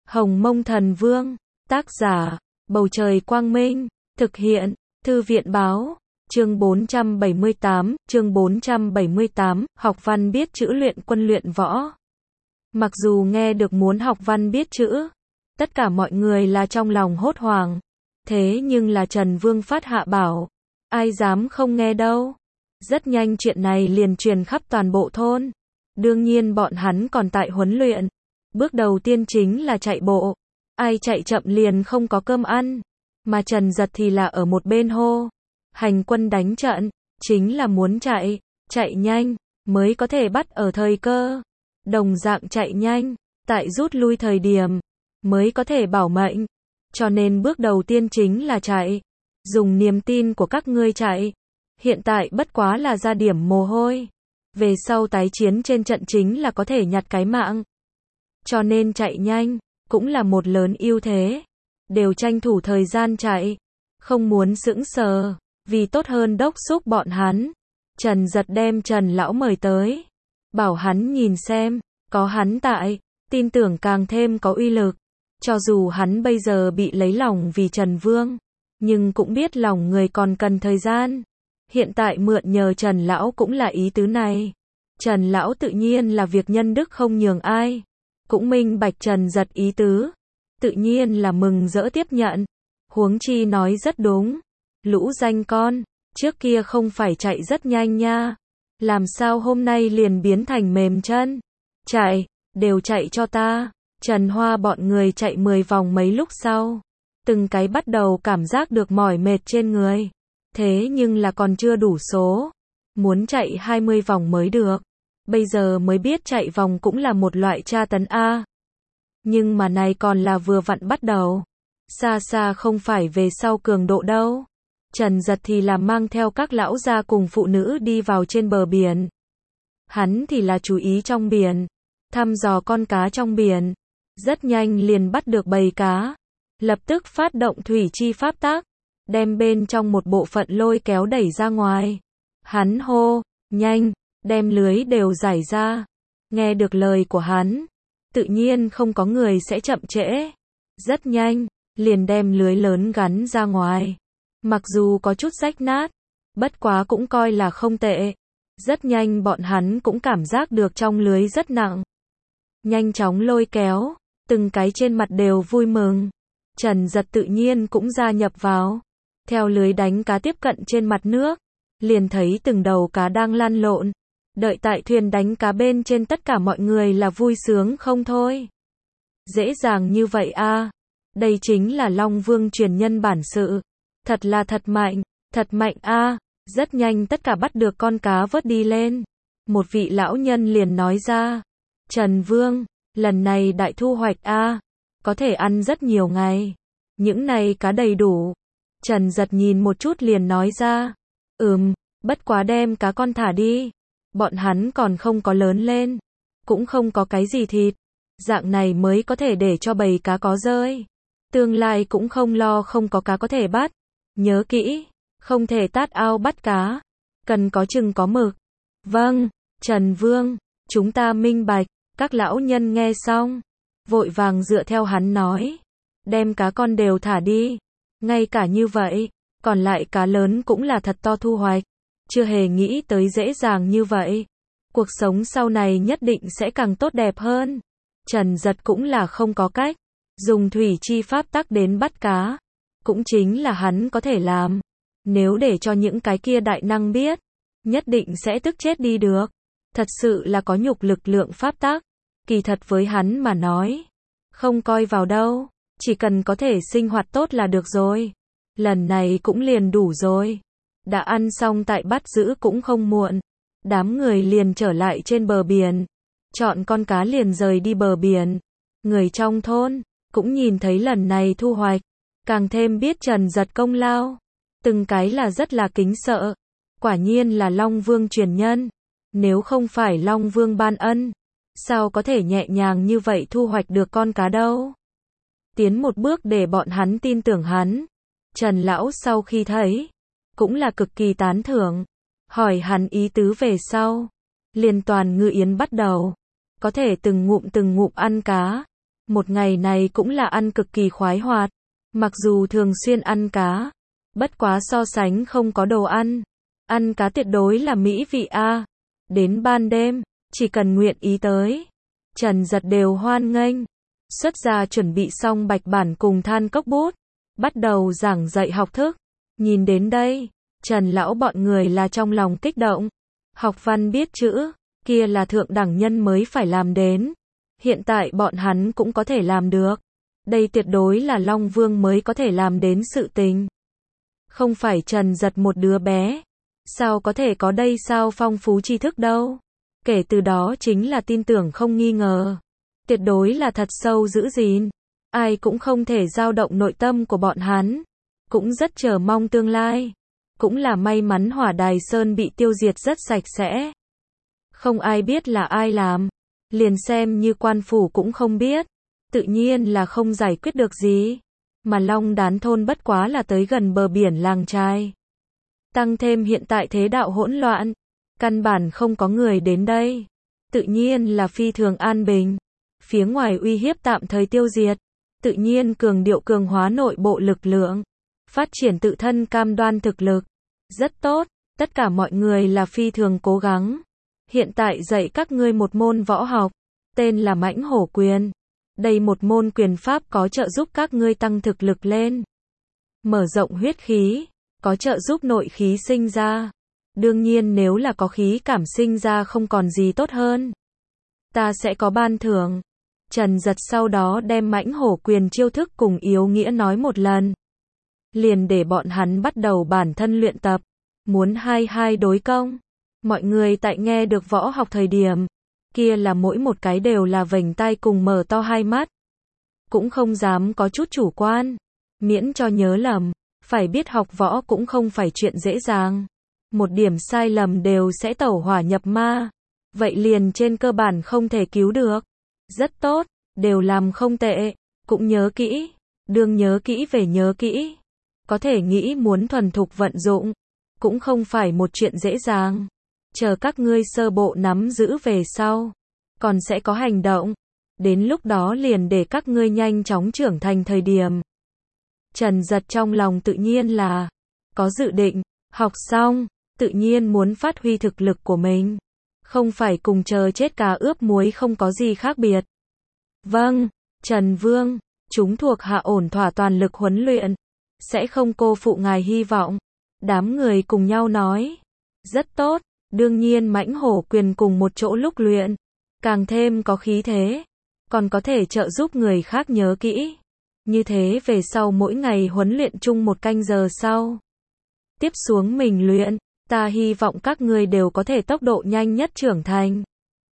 Hồng Mông Thần Vương, tác giả, Bầu Trời Quang Minh, thực hiện, Thư viện Báo, chương 478, học văn biết chữ luyện quân luyện võ. Mặc dù nghe được muốn học văn biết chữ, tất cả mọi người là trong lòng hốt hoảng, thế nhưng là Trần Vương phát hạ bảo, ai dám không nghe đâu. Rất nhanh chuyện này liền truyền khắp toàn bộ thôn. Đương nhiên bọn hắn còn tại huấn luyện. Bước đầu tiên chính là chạy bộ. Ai chạy chậm liền không có cơm ăn. Mà Trần Giật thì là ở một bên hô. Hành quân đánh trận, chính là muốn chạy nhanh, mới có thể bắt ở thời cơ. Đồng dạng chạy nhanh, tại rút lui thời điểm, mới có thể bảo mệnh. Cho nên bước đầu tiên chính là chạy. Dùng niềm tin của các ngươi chạy. Hiện tại bất quá là ra điểm mồ hôi. Về sau tái chiến trên trận chính là có thể nhặt cái mạng. Cho nên chạy nhanh, cũng là một lớn ưu thế. Đều tranh thủ thời gian chạy. Không muốn sững sờ, vì tốt hơn đốc xúc bọn hắn. Trần Giật đem Trần Lão mời tới. Bảo hắn nhìn xem, có hắn tại, tin tưởng càng thêm có uy lực. Cho dù hắn bây giờ bị lấy lòng vì Trần Vương, nhưng cũng biết lòng người còn cần thời gian. Hiện tại mượn nhờ Trần Lão cũng là ý tứ này. Trần Lão tự nhiên là việc nhân đức không nhường ai. Cũng minh bạch Trần Giật ý tứ. Tự nhiên là mừng rỡ tiếp nhận. Huống chi nói rất đúng. Lũ danh con, trước kia không phải chạy rất nhanh nha. Làm sao hôm nay liền biến thành mềm chân. Chạy, đều chạy cho ta. Trần Hoa bọn người chạy 10 vòng mấy lúc sau. Từng cái bắt đầu cảm giác được mỏi mệt trên người. Thế nhưng là còn chưa đủ số. Muốn chạy 20 vòng mới được. Bây giờ mới biết chạy vòng cũng là một loại tra tấn A. Nhưng mà này còn là vừa vặn bắt đầu. Xa xa không phải về sau cường độ đâu. Trần Giật thì là mang theo các lão gia cùng phụ nữ đi vào trên bờ biển. Hắn thì là chú ý trong biển. Thăm dò con cá trong biển. Rất nhanh liền bắt được bầy cá. Lập tức phát động thủy chi pháp tác. Đem bên trong một bộ phận lôi kéo đẩy ra ngoài. Hắn hô, nhanh, đem lưới đều giải ra. Nghe được lời của hắn, tự nhiên không có người sẽ chậm trễ. Rất nhanh, liền đem lưới lớn gắn ra ngoài. Mặc dù có chút rách nát, bất quá cũng coi là không tệ. Rất nhanh bọn hắn cũng cảm giác được trong lưới rất nặng. Nhanh chóng lôi kéo, từng cái trên mặt đều vui mừng. Trần Giật tự nhiên cũng gia nhập vào. Theo lưới đánh cá tiếp cận trên mặt nước, liền thấy từng đầu cá đang lăn lộn. Đợi tại thuyền đánh cá bên trên tất cả mọi người là vui sướng không thôi. Dễ dàng như vậy a. Đây chính là Long Vương truyền nhân bản sự. Thật là thật mạnh a. Rất nhanh tất cả bắt được con cá vớt đi lên. Một vị lão nhân liền nói ra. Trần Vương, lần này đại thu hoạch a. Có thể ăn rất nhiều ngày. Những này cá đầy đủ. Trần Giật nhìn một chút liền nói ra. Bất quá đem cá con thả đi. Bọn hắn còn không có lớn lên. Cũng không có cái gì thịt. Dạng này mới có thể để cho bầy cá có rơi. Tương lai cũng không lo không có cá có thể bắt. Nhớ kỹ, không thể tát ao bắt cá. Cần có chừng có mực. Vâng, Trần Vương, chúng ta minh bạch. Các lão nhân nghe xong, vội vàng dựa theo hắn nói. Đem cá con đều thả đi. Ngay cả như vậy, còn lại cá lớn cũng là thật to thu hoạch. Chưa hề nghĩ tới dễ dàng như vậy. Cuộc sống sau này nhất định sẽ càng tốt đẹp hơn. Trần Giật cũng là không có cách. Dùng thủy chi pháp tắc đến bắt cá. Cũng chính là hắn có thể làm. Nếu để cho những cái kia đại năng biết, nhất định sẽ tức chết đi được. Thật sự là có nhục lực lượng pháp tắc. Kỳ thật với hắn mà nói, không coi vào đâu. Chỉ cần có thể sinh hoạt tốt là được rồi. Lần này cũng liền đủ rồi. Đã ăn xong tại bắt giữ cũng không muộn. Đám người liền trở lại trên bờ biển. Chọn con cá liền rời đi bờ biển. Người trong thôn cũng nhìn thấy lần này thu hoạch. Càng thêm biết Trần Giật công lao. Từng cái là rất là kính sợ. Quả nhiên là Long Vương truyền nhân. Nếu không phải Long Vương ban ân, sao có thể nhẹ nhàng như vậy thu hoạch được con cá đâu. Tiến một bước để bọn hắn tin tưởng hắn. Trần Lão sau khi thấy, cũng là cực kỳ tán thưởng. Hỏi hắn ý tứ về sau. Liên toàn ngự yến bắt đầu. Có thể từng ngụm ăn cá. Một ngày này cũng là ăn cực kỳ khoái hoạt. Mặc dù thường xuyên ăn cá, bất quá so sánh không có đồ ăn cá tuyệt đối là mỹ vị a. Đến ban đêm, chỉ cần nguyện ý tới, Trần Giật đều hoan nghênh. Xuất ra chuẩn bị xong bạch bản cùng than cốc bút, bắt đầu giảng dạy học thức. Nhìn đến đây, Trần lão bọn người là trong lòng kích động. Học văn biết chữ, kia là thượng đẳng nhân mới phải làm đến. Hiện tại bọn hắn cũng có thể làm được. Đây tuyệt đối là Long Vương mới có thể làm đến sự tình. Không phải Trần Giật một đứa bé, sao có thể có đây sao phong phú tri thức đâu. Kể từ đó chính là tin tưởng không nghi ngờ. Tuyệt đối là thật sâu giữ gìn. Ai cũng không thể dao động nội tâm của bọn hắn. Cũng rất chờ mong tương lai. Cũng là may mắn Hỏa Đài Sơn bị tiêu diệt rất sạch sẽ. Không ai biết là ai làm. Liền xem như quan phủ cũng không biết. Tự nhiên là không giải quyết được gì. Mà Long Đán thôn bất quá là tới gần bờ biển làng trai. Tăng thêm hiện tại thế đạo hỗn loạn. Căn bản không có người đến đây. Tự nhiên là phi thường an bình. Phía ngoài uy hiếp tạm thời tiêu diệt. Tự nhiên cường điệu cường hóa nội bộ lực lượng. Phát triển tự thân cam đoan thực lực. Rất tốt, tất cả mọi người là phi thường cố gắng. Hiện tại dạy các ngươi một môn võ học. Tên là Mãnh Hổ Quyền. Đây một môn quyền pháp có trợ giúp các ngươi tăng thực lực lên. Mở rộng huyết khí. Có trợ giúp nội khí sinh ra. Đương nhiên nếu là có khí cảm sinh ra không còn gì tốt hơn. Ta sẽ có ban thưởng. Trần Giật sau đó đem Mãnh Hổ Quyền chiêu thức cùng yếu nghĩa nói một lần. Liền để bọn hắn bắt đầu bản thân luyện tập. Muốn hai đối công. Mọi người tại nghe được võ học thời điểm. Kia là mỗi một cái đều là vểnh tai cùng mở to hai mắt. Cũng không dám có chút chủ quan. Miễn cho nhớ lầm. Phải biết học võ cũng không phải chuyện dễ dàng. Một điểm sai lầm đều sẽ tẩu hỏa nhập ma. Vậy liền trên cơ bản không thể cứu được. Rất tốt, đều làm không tệ. Cũng nhớ kỹ. Đương nhớ kỹ về nhớ kỹ. Có thể nghĩ muốn thuần thục vận dụng. Cũng không phải một chuyện dễ dàng. Chờ các ngươi sơ bộ nắm giữ về sau. Còn sẽ có hành động. Đến lúc đó liền để các ngươi nhanh chóng trưởng thành thời điểm. Trần Giật trong lòng tự nhiên là có dự định. Học xong, tự nhiên muốn phát huy thực lực của mình. Không phải cùng chờ chết cá ướp muối không có gì khác biệt. Vâng, Trần Vương, chúng thuộc hạ ổn thỏa toàn lực huấn luyện. Sẽ không cô phụ ngài hy vọng. Đám người cùng nhau nói. Rất tốt, đương nhiên Mãnh Hổ Quyền cùng một chỗ lúc luyện. Càng thêm có khí thế. Còn có thể trợ giúp người khác nhớ kỹ. Như thế về sau mỗi ngày huấn luyện chung 1 canh giờ sau. Tiếp xuống mình luyện. Ta hy vọng các ngươi đều có thể tốc độ nhanh nhất trưởng thành.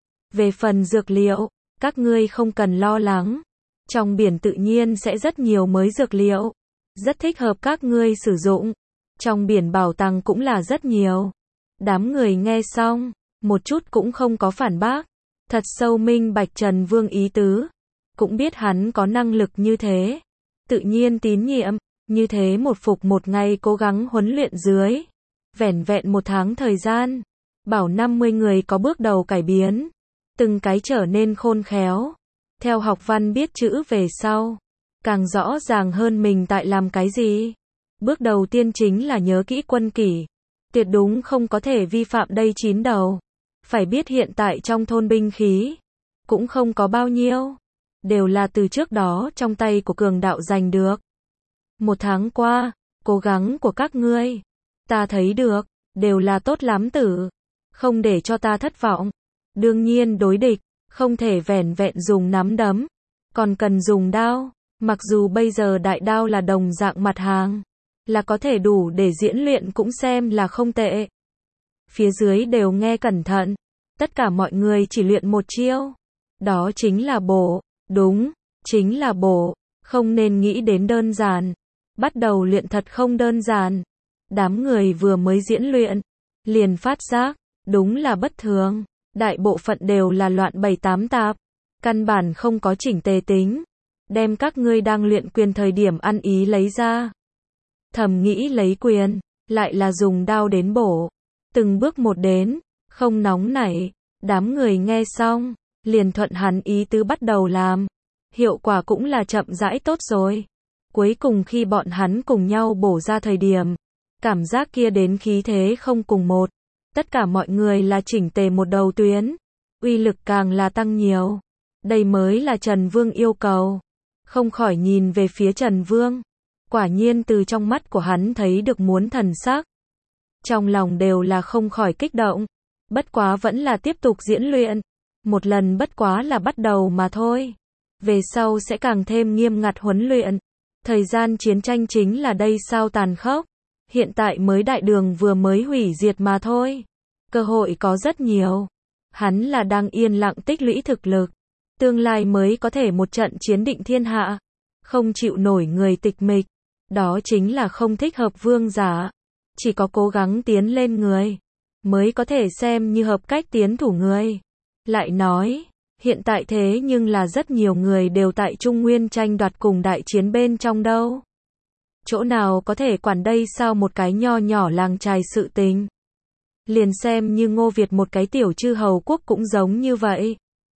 Về phần dược liệu, các ngươi không cần lo lắng. Trong biển tự nhiên sẽ rất nhiều mới dược liệu. Rất thích hợp các ngươi sử dụng. Trong biển bảo tàng cũng là rất nhiều. Đám người nghe xong, một chút cũng không có phản bác. Thật sâu minh bạch Trần Vương ý tứ. Cũng biết hắn có năng lực như thế. Tự nhiên tín nhiệm, như thế một phục một ngày cố gắng huấn luyện dưới. Vẻn vẹn 1 tháng thời gian. Bảo 50 người có bước đầu cải biến. Từng cái trở nên khôn khéo. Theo học văn biết chữ về sau. Càng rõ ràng hơn mình tại làm cái gì. Bước đầu tiên chính là nhớ kỹ quân kỷ. Tuyệt đúng không có thể vi phạm đây 9 đầu. Phải biết hiện tại trong thôn binh khí. Cũng không có bao nhiêu. Đều là từ trước đó trong tay của cường đạo giành được. 1 tháng qua, cố gắng của các ngươi. Ta thấy được, đều là tốt lắm tử. Không để cho ta thất vọng. Đương nhiên đối địch, không thể vẻn vẹn dùng nắm đấm. Còn cần dùng đao. Mặc dù bây giờ đại đao là đồng dạng mặt hàng. Là có thể đủ để diễn luyện cũng xem là không tệ. Phía dưới đều nghe cẩn thận. Tất cả mọi người chỉ luyện một chiêu. Đó chính là bổ. Đúng, chính là bổ. Không nên nghĩ đến đơn giản. Bắt đầu luyện thật không đơn giản. Đám người vừa mới diễn luyện. Liền phát giác. Đúng là bất thường. Đại bộ phận đều là loạn 7-8 tạp. Căn bản không có chỉnh tề tính. Đem các ngươi đang luyện quyền thời điểm ăn ý lấy ra. Thầm nghĩ lấy quyền. Lại là dùng đao đến bổ. Từng bước một đến. Không nóng nảy. Đám người nghe xong. Liền thuận hắn ý tứ bắt đầu làm. hiệu quả cũng là chậm rãi tốt rồi. Cuối cùng khi bọn hắn cùng nhau bổ ra thời điểm, cảm giác kia đến khí thế không cùng một. Tất cả mọi người là chỉnh tề một đầu tuyến, uy lực càng là tăng nhiều. Đây mới là Trần Vương yêu cầu. Không khỏi nhìn về phía Trần Vương. Quả nhiên từ trong mắt của hắn thấy được muốn thần sắc. Trong lòng đều là không khỏi kích động. Bất quá vẫn là tiếp tục diễn luyện. Một lần bất quá là bắt đầu mà thôi. Về sau sẽ càng thêm nghiêm ngặt huấn luyện. Thời gian chiến tranh chính là đây sao tàn khốc. Hiện tại mới đại đường vừa mới hủy diệt mà thôi. Cơ hội có rất nhiều. Hắn là đang yên lặng tích lũy thực lực. Tương lai mới có thể một trận chiến định thiên hạ. Không chịu nổi người tịch mịch. Đó chính là không thích hợp vương giả. Chỉ có cố gắng tiến lên người. Mới có thể xem như hợp cách tiến thủ người. Lại nói, hiện tại thế nhưng là rất nhiều người đều tại Trung Nguyên tranh đoạt cùng đại chiến bên trong đâu. Chỗ nào có thể quản đây sao một cái nho nhỏ làng trài sự tình. Liền xem như Ngô Việt một cái tiểu chư hầu quốc cũng giống như vậy.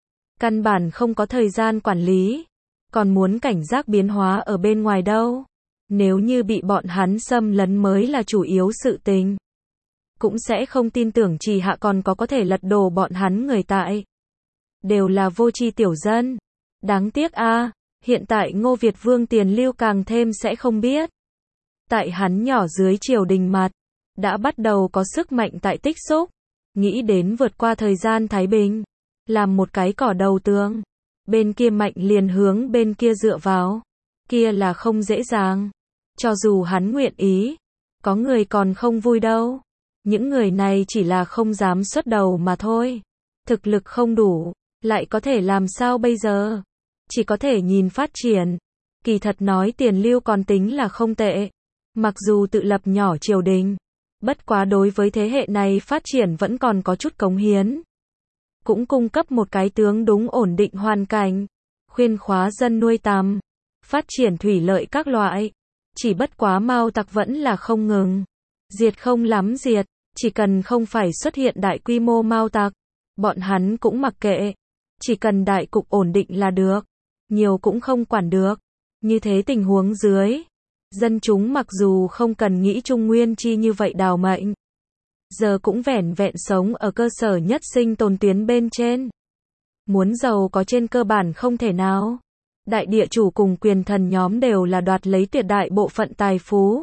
Căn bản không có thời gian quản lý. Còn muốn cảnh giác biến hóa ở bên ngoài đâu. Nếu như bị bọn hắn xâm lấn mới là chủ yếu sự tình. Cũng sẽ không tin tưởng Trì Hạ còn có thể lật đổ bọn hắn người tại. Đều là vô tri tiểu dân. Đáng tiếc a, hiện tại Ngô Việt Vương Tiền Lưu càng thêm sẽ không biết. Tại hắn nhỏ dưới triều đình mặt, đã bắt đầu có sức mạnh tại tích xúc. Nghĩ đến vượt qua thời gian thái bình. Làm một cái cỏ đầu tường. Bên kia mạnh liền hướng bên kia dựa vào. Kia là không dễ dàng. Cho dù hắn nguyện ý. Có người còn không vui đâu. Những người này chỉ là không dám xuất đầu mà thôi. Thực lực không đủ. Lại có thể làm sao bây giờ? Chỉ có thể nhìn phát triển. Kỳ thật nói Tiền Lưu còn tính là không tệ. Mặc dù tự lập nhỏ triều đình. Bất quá đối với thế hệ này phát triển vẫn còn có chút cống hiến. Cũng cung cấp một cái tướng đúng ổn định hoàn cảnh. Khuyên khóa dân nuôi tầm. Phát triển thủy lợi các loại. Chỉ bất quá Mao tặc vẫn là không ngừng. Diệt không lắm diệt. Chỉ cần không phải xuất hiện đại quy mô Mao tặc. Bọn hắn cũng mặc kệ. Chỉ cần đại cục ổn định là được. Nhiều cũng không quản được. Như thế tình huống dưới. Dân chúng mặc dù không cần nghĩ Trung Nguyên chi như vậy đào mệnh. Giờ cũng vẻn vẹn sống ở cơ sở nhất sinh tồn tuyến bên trên. Muốn giàu có trên cơ bản không thể nào. Đại địa chủ cùng quyền thần nhóm đều là đoạt lấy tuyệt đại bộ phận tài phú.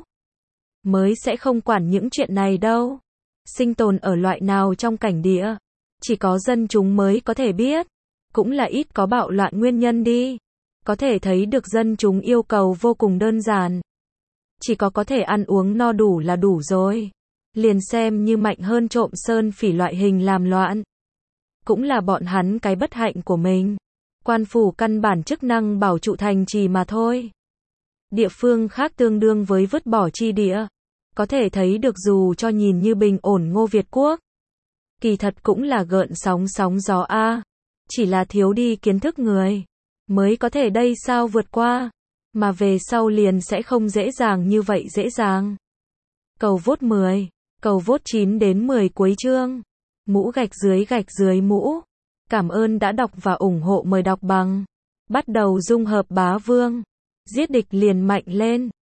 Mới sẽ không quản những chuyện này đâu. Sinh tồn ở loại nào trong cảnh địa. Chỉ có dân chúng mới có thể biết. Cũng là ít có bạo loạn nguyên nhân đi. Có thể thấy được dân chúng yêu cầu vô cùng đơn giản. Chỉ có thể ăn uống no đủ là đủ rồi. Liền xem như mạnh hơn trộm sơn phỉ loại hình làm loạn. Cũng là bọn hắn cái bất hạnh của mình. Quan phủ căn bản chức năng bảo trụ thành trì mà thôi. Địa phương khác tương đương với vứt bỏ chi địa. Có thể thấy được dù cho nhìn như bình ổn Ngô Việt Quốc. Kỳ thật cũng là gợn sóng gió a. Chỉ là thiếu đi kiến thức người. Mới có thể đây sao vượt qua. Mà về sau liền sẽ không dễ dàng như vậy dễ dàng. Cầu vote 10. Cầu vote 9 đến 10 cuối chương. Mũ gạch dưới mũ. Cảm ơn đã đọc và ủng hộ mời đọc bằng. Bắt đầu dung hợp bá vương. Giết địch liền mạnh lên.